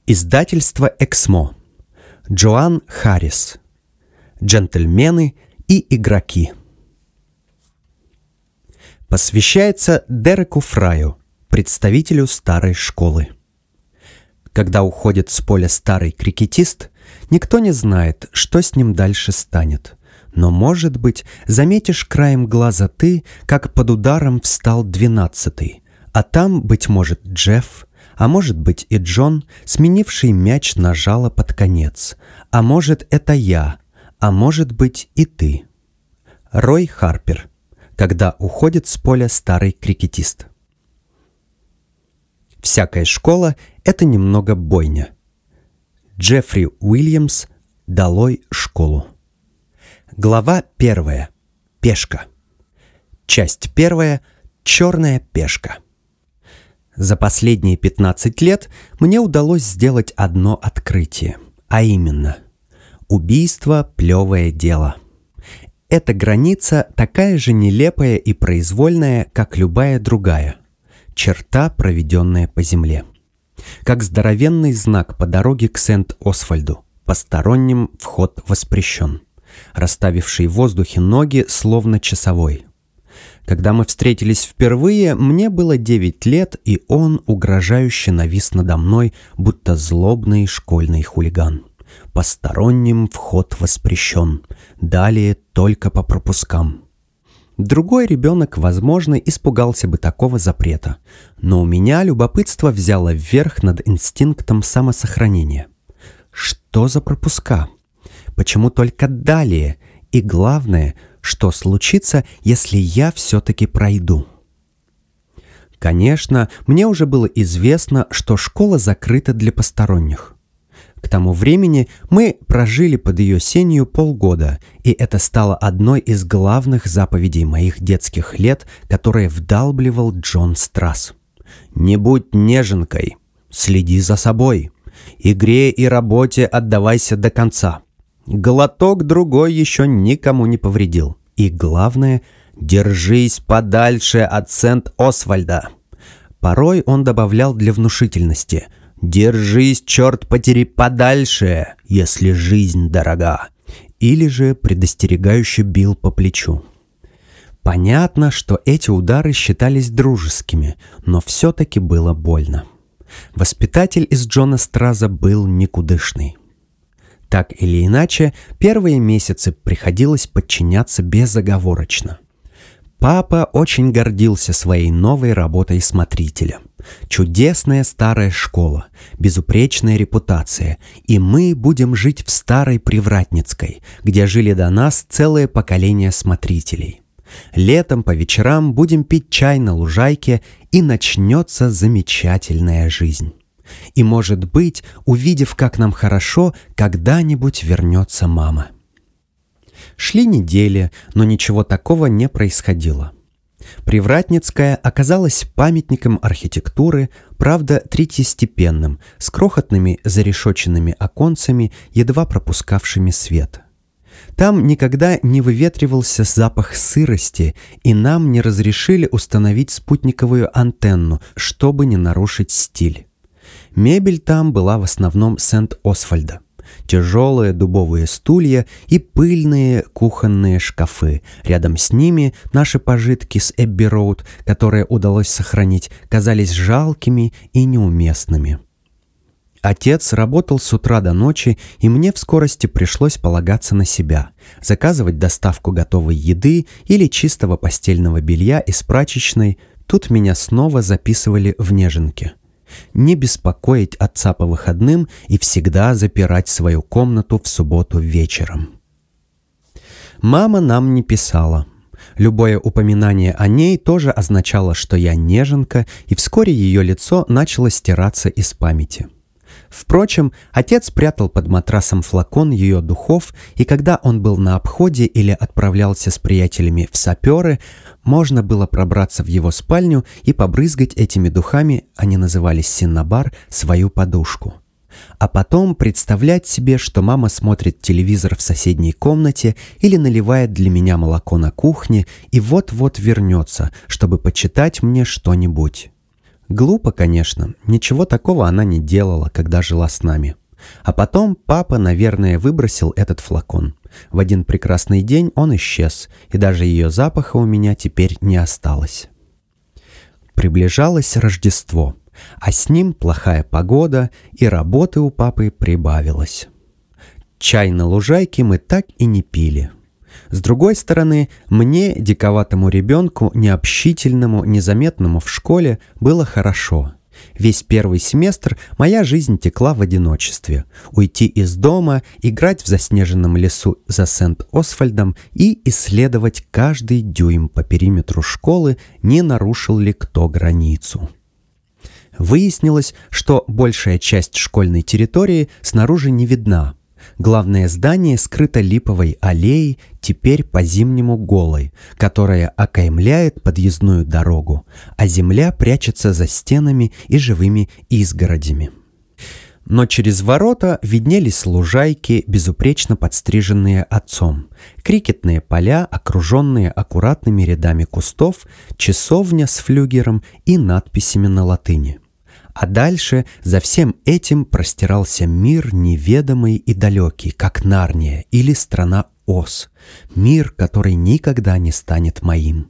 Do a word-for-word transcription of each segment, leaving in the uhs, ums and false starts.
Издательство «Эксмо». Джоан Харрис. «Джентльмены и игроки». Посвящается Дереку Фраю, представителю старой школы. Когда уходит с поля старый крикетист, никто не знает, что с ним дальше станет. Но, может быть, заметишь краем глаза ты, как под ударом встал двенадцатый, а там, быть может, Джефф, а может быть и Джон, сменивший мяч на жало под конец, а может это я, а может быть и ты. Рой Харпер. Когда уходит с поля старый крикетист. Всякая школа — это немного бойня. Джеффри Уильямс. «Долой школу». Глава первая. Пешка. Часть первая. Черная пешка. За последние пятнадцать лет мне удалось сделать одно открытие, а именно — убийство — плевое дело. Эта граница такая же нелепая и произвольная, как любая другая. Черта, проведенная по земле. Как здоровенный знак по дороге к Сент-Освальду. Посторонним вход воспрещен. Расставивший в воздухе ноги, словно часовой. Когда мы встретились впервые, мне было девять лет, и он угрожающе навис надо мной, будто злобный школьный хулиган. Посторонним вход воспрещен. Далее только по пропускам. Другой ребенок, возможно, испугался бы такого запрета, но у меня любопытство взяло вверх над инстинктом самосохранения. Что за пропуска? Почему только далее? И главное, что случится, если я все-таки пройду? Конечно, мне уже было известно, что школа закрыта для посторонних. К тому времени мы прожили под ее сенью полгода, и это стало одной из главных заповедей моих детских лет, которые вдалбливал Джон Страсс. «Не будь неженкой, следи за собой, игре и работе отдавайся до конца. Глоток другой еще никому не повредил. И главное, держись подальше от Сент-Освальда». Порой он добавлял для внушительности: «Держись, черт потери, подальше, если жизнь дорога». Или же предостерегающе бил по плечу. Понятно, что эти удары считались дружескими, но все-таки было больно. Воспитатель из Джона Страза был никудышный. Так или иначе, первые месяцы приходилось подчиняться безоговорочно. Папа очень гордился своей новой работой смотрителя. Чудесная старая школа, безупречная репутация, и мы будем жить в старой Привратницкой, где жили до нас целое поколение смотрителей. Летом по вечерам будем пить чай на лужайке, и начнется замечательная жизнь. И, может быть, увидев, как нам хорошо, когда-нибудь вернется мама. Шли недели, но ничего такого не происходило. Привратницкая оказалась памятником архитектуры, правда, третьестепенным, с крохотными зарешоченными оконцами, едва пропускавшими свет. Там никогда не выветривался запах сырости, и нам не разрешили установить спутниковую антенну, чтобы не нарушить стиль. Мебель там была в основном Сент-Освальда. Тяжелые дубовые стулья и пыльные кухонные шкафы. Рядом с ними наши пожитки с Эбби-Роуд, которые удалось сохранить, казались жалкими и неуместными. Отец работал с утра до ночи, и мне в скорости пришлось полагаться на себя, заказывать доставку готовой еды или чистого постельного белья из прачечной. Тут меня снова записывали в неженки. Не беспокоить отца по выходным и всегда запирать свою комнату в субботу вечером. Мама нам не писала. Любое упоминание о ней тоже означало, что я неженка, и вскоре ее лицо начало стираться из памяти. Впрочем, отец прятал под матрасом флакон ее духов, и когда он был на обходе или отправлялся с приятелями в саперы, можно было пробраться в его спальню и побрызгать этими духами, они назывались синнабар, свою подушку. А потом представлять себе, что мама смотрит телевизор в соседней комнате или наливает для меня молоко на кухне и вот-вот вернется, чтобы почитать мне что-нибудь. Глупо, конечно, ничего такого она не делала, когда жила с нами. А потом папа, наверное, выбросил этот флакон. В один прекрасный день он исчез, и даже ее запаха у меня теперь не осталось. Приближалось Рождество, а с ним плохая погода, и работы у папы прибавилось. Чай на лужайке мы так и не пили. С другой стороны, мне, диковатому ребенку, необщительному, незаметному в школе, было хорошо. Весь первый семестр моя жизнь текла в одиночестве. Уйти из дома, играть в заснеженном лесу за Сент-Освальдом и исследовать каждый дюйм по периметру школы, не нарушил ли кто границу. Выяснилось, что большая часть школьной территории снаружи не видна. Главное здание скрыто липовой аллеей, теперь по-зимнему голой, которая окаймляет подъездную дорогу, а земля прячется за стенами и живыми изгородями. Но через ворота виднелись лужайки, безупречно подстриженные отцом, крикетные поля, окруженные аккуратными рядами кустов, часовня с флюгером и надписями на латыни. А дальше за всем этим простирался мир неведомый и далекий, как Нарния или страна Оз. Мир, который никогда не станет моим.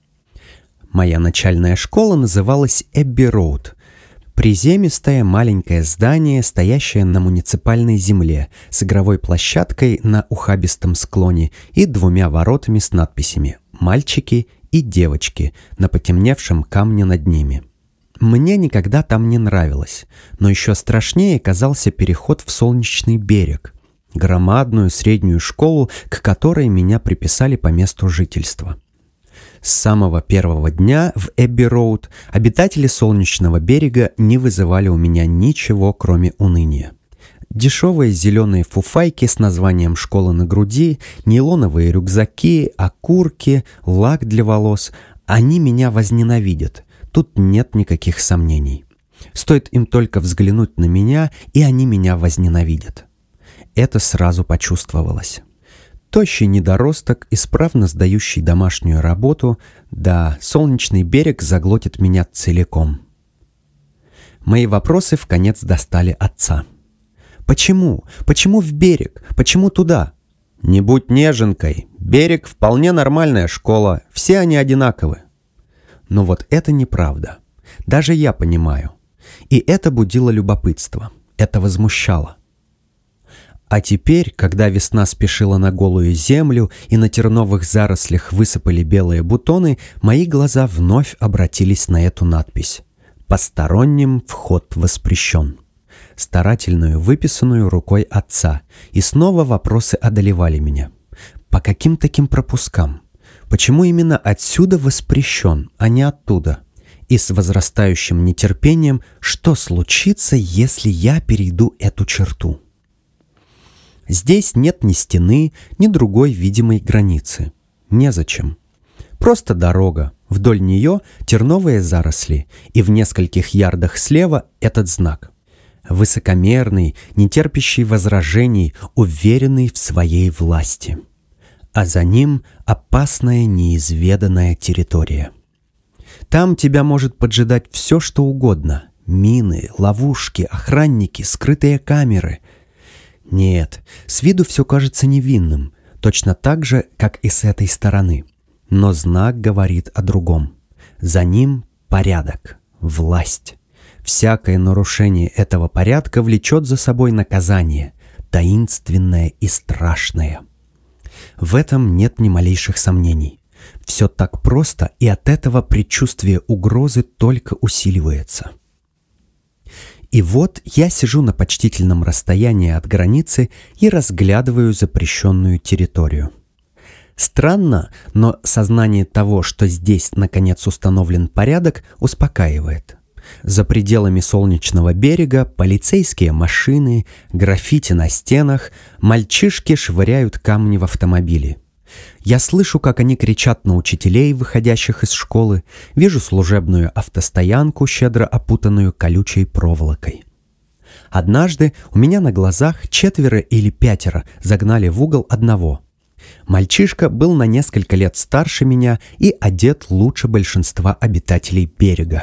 Моя начальная школа называлась Эбби-Роуд. Приземистое маленькое здание, стоящее на муниципальной земле, с игровой площадкой на ухабистом склоне и двумя воротами с надписями «Мальчики» и «Девочки» на потемневшем камне над ними. Мне никогда там не нравилось, но еще страшнее казался переход в Солнечный берег, громадную среднюю школу, к которой меня приписали по месту жительства. С самого первого дня в Эбби-Роуд обитатели Солнечного берега не вызывали у меня ничего, кроме уныния. Дешевые зеленые фуфайки с названием «Школа» на груди, нейлоновые рюкзаки, окурки, лак для волос — они меня возненавидят. Тут нет никаких сомнений. Стоит им только взглянуть на меня, и они меня возненавидят. Это сразу почувствовалось. Тощий недоросток, исправно сдающий домашнюю работу, да, Солнечный берег заглотит меня целиком. Мои вопросы вконец достали отца. «Почему? Почему в берег? Почему туда?» «Не будь неженкой. Берег — вполне нормальная школа. Все они одинаковы». Но вот это неправда. Даже я понимаю. И это будило любопытство. Это возмущало. А теперь, когда весна спешила на голую землю и на терновых зарослях высыпали белые бутоны, мои глаза вновь обратились на эту надпись. «Посторонним вход воспрещен», старательную, выписанную рукой отца. И снова вопросы одолевали меня. По каким таким пропускам? Почему именно отсюда воспрещен, а не оттуда? И с возрастающим нетерпением, что случится, если я перейду эту черту? Здесь нет ни стены, ни другой видимой границы. Незачем. Просто дорога, вдоль нее терновые заросли, и в нескольких ярдах слева этот знак. Высокомерный, нетерпящий возражений, уверенный в своей власти. А за ним опасная неизведанная территория. Там тебя может поджидать все, что угодно. Мины, ловушки, охранники, скрытые камеры. Нет, с виду все кажется невинным, точно так же, как и с этой стороны. Но знак говорит о другом. За ним порядок, власть. Всякое нарушение этого порядка влечет за собой наказание, таинственное и страшное. В этом нет ни малейших сомнений. Все так просто, и от этого предчувствие угрозы только усиливается. И вот я сижу на почтительном расстоянии от границы и разглядываю запрещенную территорию. Странно, но сознание того, что здесь наконец установлен порядок, успокаивает. За пределами Солнечного берега полицейские машины, граффити на стенах, мальчишки швыряют камни в автомобили. Я слышу, как они кричат на учителей, выходящих из школы, вижу служебную автостоянку, щедро опутанную колючей проволокой. Однажды у меня на глазах четверо или пятеро загнали в угол одного. Мальчишка был на несколько лет старше меня и одет лучше большинства обитателей берега.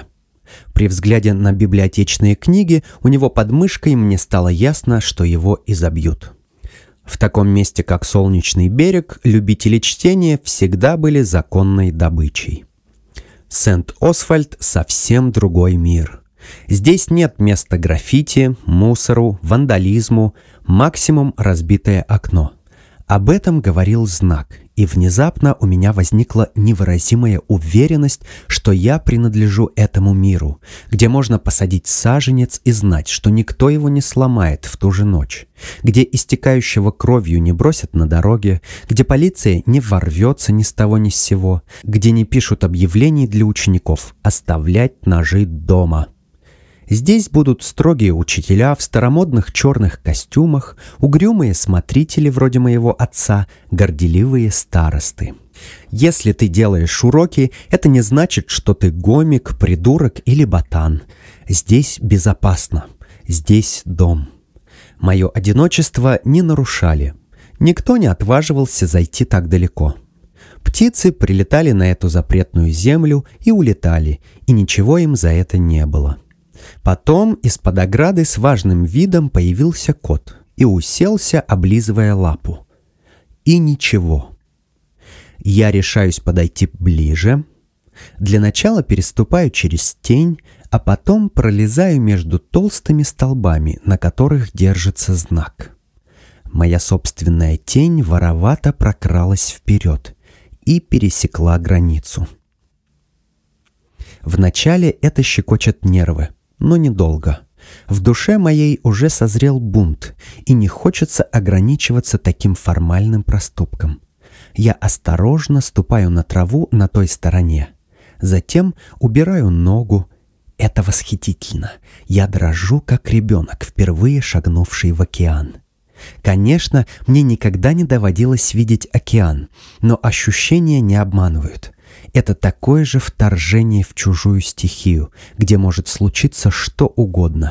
При взгляде на библиотечные книги у него под мышкой мне стало ясно, что его изобьют. В таком месте, как Солнечный берег, любители чтения всегда были законной добычей. Сент-Освальд — совсем другой мир. Здесь нет места граффити, мусору, вандализму, максимум разбитое окно. Об этом говорил знак, и внезапно у меня возникла невыразимая уверенность, что я принадлежу этому миру, где можно посадить саженец и знать, что никто его не сломает в ту же ночь, где истекающего кровью не бросят на дороге, где полиция не ворвется ни с того ни с сего, где не пишут объявлений для учеников «оставлять ножи дома». Здесь будут строгие учителя в старомодных черных костюмах, угрюмые смотрители вроде моего отца, горделивые старосты. Если ты делаешь уроки, это не значит, что ты гомик, придурок или ботан. Здесь безопасно. Здесь дом. Мое одиночество не нарушали. Никто не отваживался зайти так далеко. Птицы прилетали на эту запретную землю и улетали, и ничего им за это не было. Потом из-под ограды с важным видом появился кот и уселся, облизывая лапу. И ничего. Я решаюсь подойти ближе. Для начала переступаю через тень, а потом пролезаю между толстыми столбами, на которых держится знак. Моя собственная тень воровато прокралась вперед и пересекла границу. Вначале это щекочет нервы. Но недолго. В душе моей уже созрел бунт, и не хочется ограничиваться таким формальным проступком. Я осторожно ступаю на траву на той стороне. Затем убираю ногу. Это восхитительно. Я дрожу, как ребенок, впервые шагнувший в океан. Конечно, мне никогда не доводилось видеть океан, но ощущения не обманывают. Это такое же вторжение в чужую стихию, где может случиться что угодно.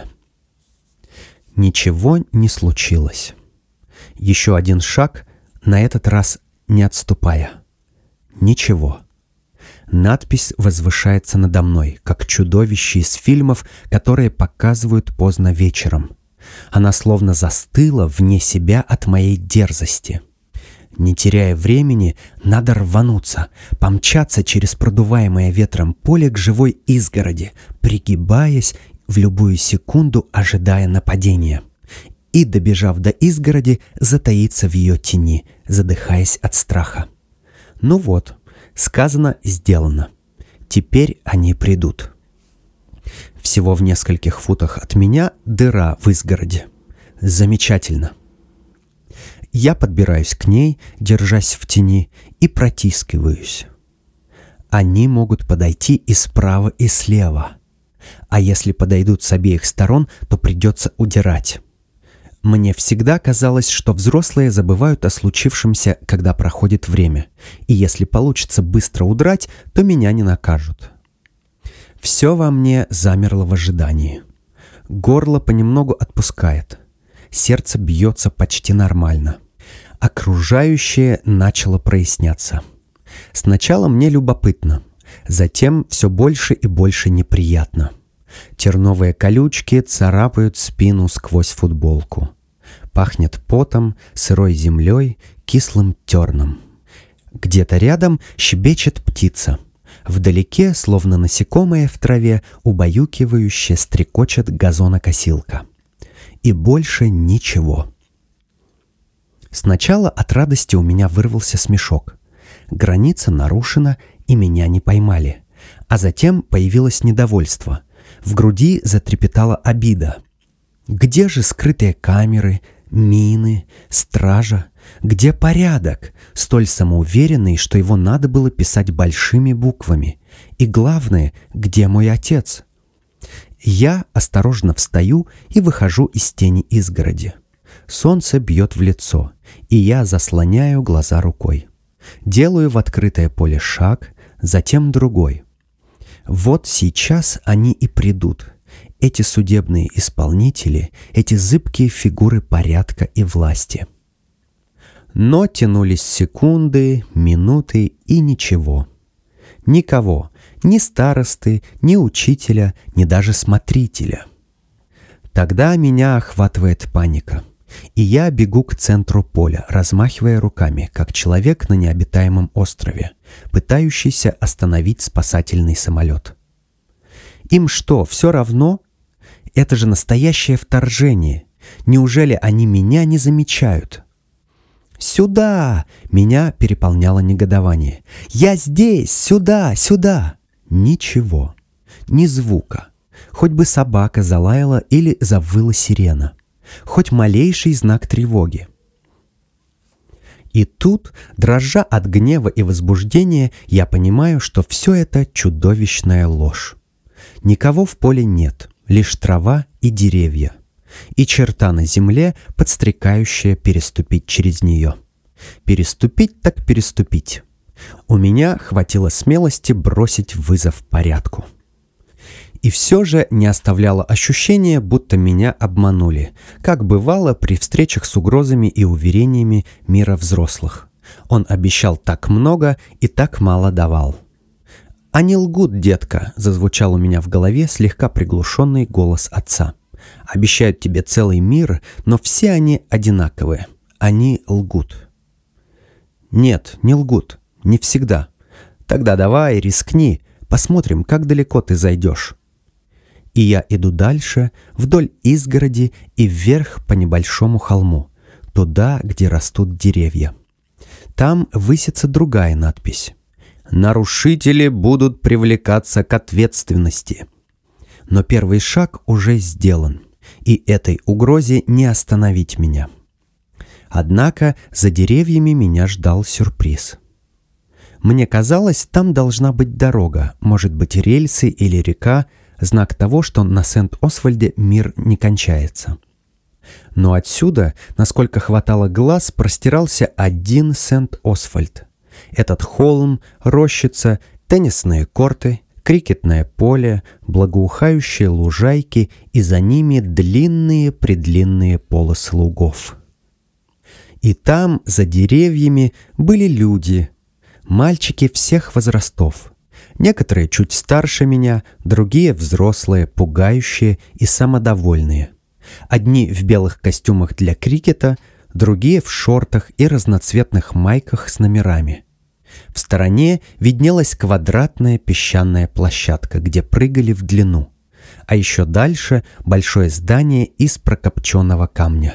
Ничего не случилось. Еще один шаг, на этот раз не отступая. Ничего. Надпись возвышается надо мной, как чудовище из фильмов, которые показывают поздно вечером. Она словно застыла вне себя от моей дерзости. Не теряя времени, надо рвануться, помчаться через продуваемое ветром поле к живой изгороди, пригибаясь в любую секунду, ожидая нападения. И, добежав до изгороди, затаиться в ее тени, задыхаясь от страха. Ну вот, сказано, сделано. Теперь они придут. Всего в нескольких футах от меня дыра в изгороди. Замечательно. Я подбираюсь к ней, держась в тени, и протискиваюсь. Они могут подойти и справа, и слева. А если подойдут с обеих сторон, то придется удирать. Мне всегда казалось, что взрослые забывают о случившемся, когда проходит время. И если получится быстро удрать, то меня не накажут. Все во мне замерло в ожидании. Горло понемногу отпускает. Сердце бьется почти нормально. Окружающее начало проясняться. Сначала мне любопытно, затем все больше и больше неприятно. Терновые колючки царапают спину сквозь футболку. Пахнет потом, сырой землей, кислым терном. Где-то рядом щебечет птица. Вдалеке, словно насекомое в траве, убаюкивающе стрекочет газонокосилка. И больше ничего. Сначала от радости у меня вырвался смешок. Граница нарушена, и меня не поймали. А затем появилось недовольство. В груди затрепетала обида. Где же скрытые камеры, мины, стража? Где порядок, столь самоуверенный, что его надо было писать большими буквами? И главное, где мой отец? Я осторожно встаю и выхожу из тени изгороди. Солнце бьет в лицо, и я заслоняю глаза рукой. Делаю в открытое поле шаг, затем другой. Вот сейчас они и придут. Эти судебные исполнители, эти зыбкие фигуры порядка и власти. Но тянулись секунды, минуты и ничего. Никого, Ни старосты, ни учителя, ни даже смотрителя. Тогда меня охватывает паника, и я бегу к центру поля, размахивая руками, как человек на необитаемом острове, пытающийся остановить спасательный самолет. Им что, все равно? Это же настоящее вторжение. Неужели они меня не замечают? «Сюда!» — меня переполняло негодование. «Я здесь! Сюда! Сюда!» Ничего. Ни звука. Хоть бы собака залаяла или завыла сирена. Хоть малейший знак тревоги. И тут, дрожа от гнева и возбуждения, я понимаю, что все это чудовищная ложь. Никого в поле нет, лишь трава и деревья. И черта на земле, подстрекающая переступить через нее. Переступить так переступить. У меня хватило смелости бросить вызов порядку. И все же не оставляло ощущения, будто меня обманули, как бывало при встречах с угрозами и уверениями мира взрослых. Он обещал так много и так мало давал. «Они лгут, детка», — зазвучал у меня в голове слегка приглушенный голос отца. «Обещают тебе целый мир, но все они одинаковые. Они лгут». «Нет, не лгут. Не всегда. Тогда давай, рискни. Посмотрим, как далеко ты зайдешь». И я иду дальше, вдоль изгороди и вверх по небольшому холму, туда, где растут деревья. Там высится другая надпись. «Нарушители будут привлекаться к ответственности». Но первый шаг уже сделан, и этой угрозе не остановить меня. Однако за деревьями меня ждал сюрприз. Мне казалось, там должна быть дорога, может быть рельсы или река, знак того, что на Сент-Освальде мир не кончается. Но отсюда, насколько хватало глаз, простирался один Сент-Освальд. Этот холм, рощица, теннисные корты, крикетное поле, благоухающие лужайки и за ними длинные-предлинные полосы лугов. И там, за деревьями, были люди, мальчики всех возрастов. Некоторые чуть старше меня, другие взрослые, пугающие и самодовольные. Одни в белых костюмах для крикета, другие в шортах и разноцветных майках с номерами. В стороне виднелась квадратная песчаная площадка, где прыгали в длину, а еще дальше большое здание из прокопченного камня.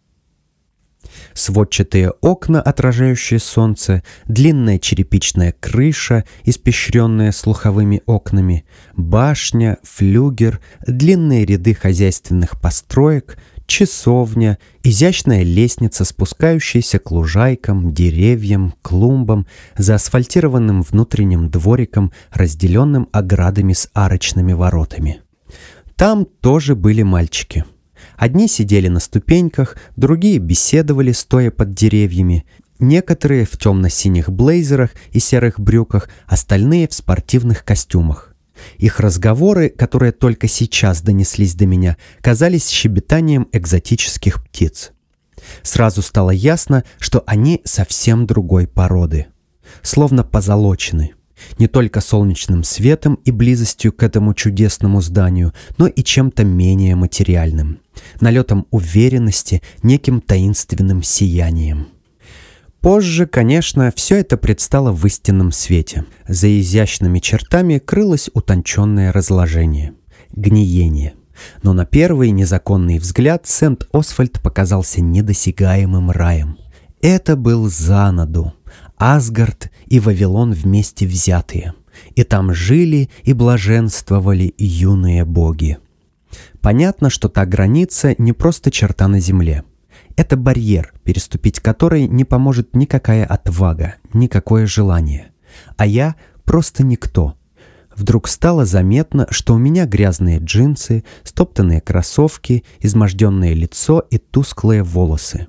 Сводчатые окна, отражающие солнце, длинная черепичная крыша, испещренная слуховыми окнами, башня, флюгер, длинные ряды хозяйственных построек, часовня, изящная лестница, спускающаяся к лужайкам, деревьям, клумбам, заасфальтированным внутренним двориком, разделенным оградами с арочными воротами. Там тоже были мальчики. Одни сидели на ступеньках, другие беседовали, стоя под деревьями, некоторые в темно-синих блейзерах и серых брюках, остальные в спортивных костюмах. Их разговоры, которые только сейчас донеслись до меня, казались щебетанием экзотических птиц. Сразу стало ясно, что они совсем другой породы, словно позолочены. Не только солнечным светом и близостью к этому чудесному зданию, но и чем-то менее материальным, налетом уверенности, неким таинственным сиянием. Позже, конечно, все это предстало в истинном свете. За изящными чертами крылось утонченное разложение, гниение. Но на первый незаконный взгляд Сент-Освальд показался недосягаемым раем. Это был Занаду, Асгард и Вавилон вместе взятые, и там жили и блаженствовали юные боги. Понятно, что та граница не просто черта на земле. Это барьер, переступить который не поможет никакая отвага, никакое желание. А я просто никто. Вдруг стало заметно, что у меня грязные джинсы, стоптанные кроссовки, изможденное лицо и тусклые волосы.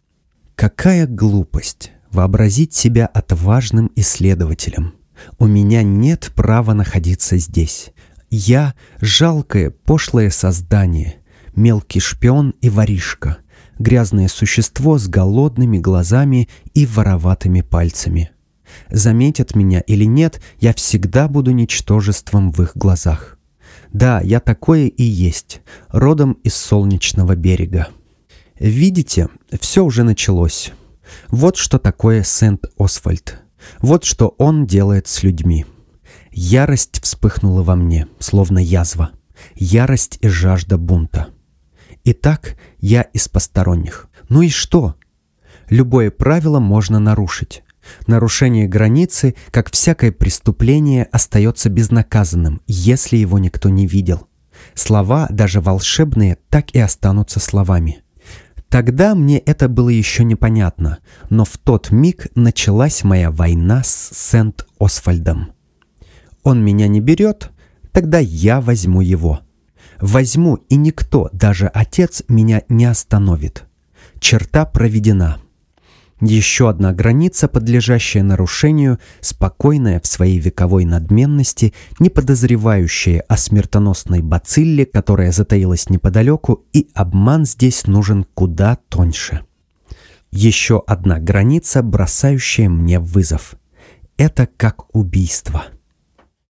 Какая глупость! Вообразить себя отважным исследователем. У меня нет права находиться здесь. Я — жалкое, пошлое создание, мелкий шпион и воришка, грязное существо с голодными глазами и вороватыми пальцами. Заметят меня или нет, я всегда буду ничтожеством в их глазах. Да, я такое и есть, родом из солнечного берега. Видите, все уже началось. Вот что такое Сент-Освальд. Вот что он делает с людьми. Ярость вспыхнула во мне, словно язва. Ярость и жажда бунта. Итак, я из посторонних. Ну и что? Любое правило можно нарушить. Нарушение границы, как всякое преступление, остается безнаказанным, если его никто не видел. Слова, даже волшебные, так и останутся словами. Тогда мне это было еще непонятно, но в тот миг началась моя война с Сент-Освальдом. Он меня не берет, тогда я возьму его. Возьму, и никто, даже отец, меня не остановит. Черта проведена. Еще одна граница, подлежащая нарушению, спокойная в своей вековой надменности, не подозревающая о смертоносной бацилле, которая затаилась неподалеку, и обман здесь нужен куда тоньше. Еще одна граница, бросающая мне вызов. Это как убийство.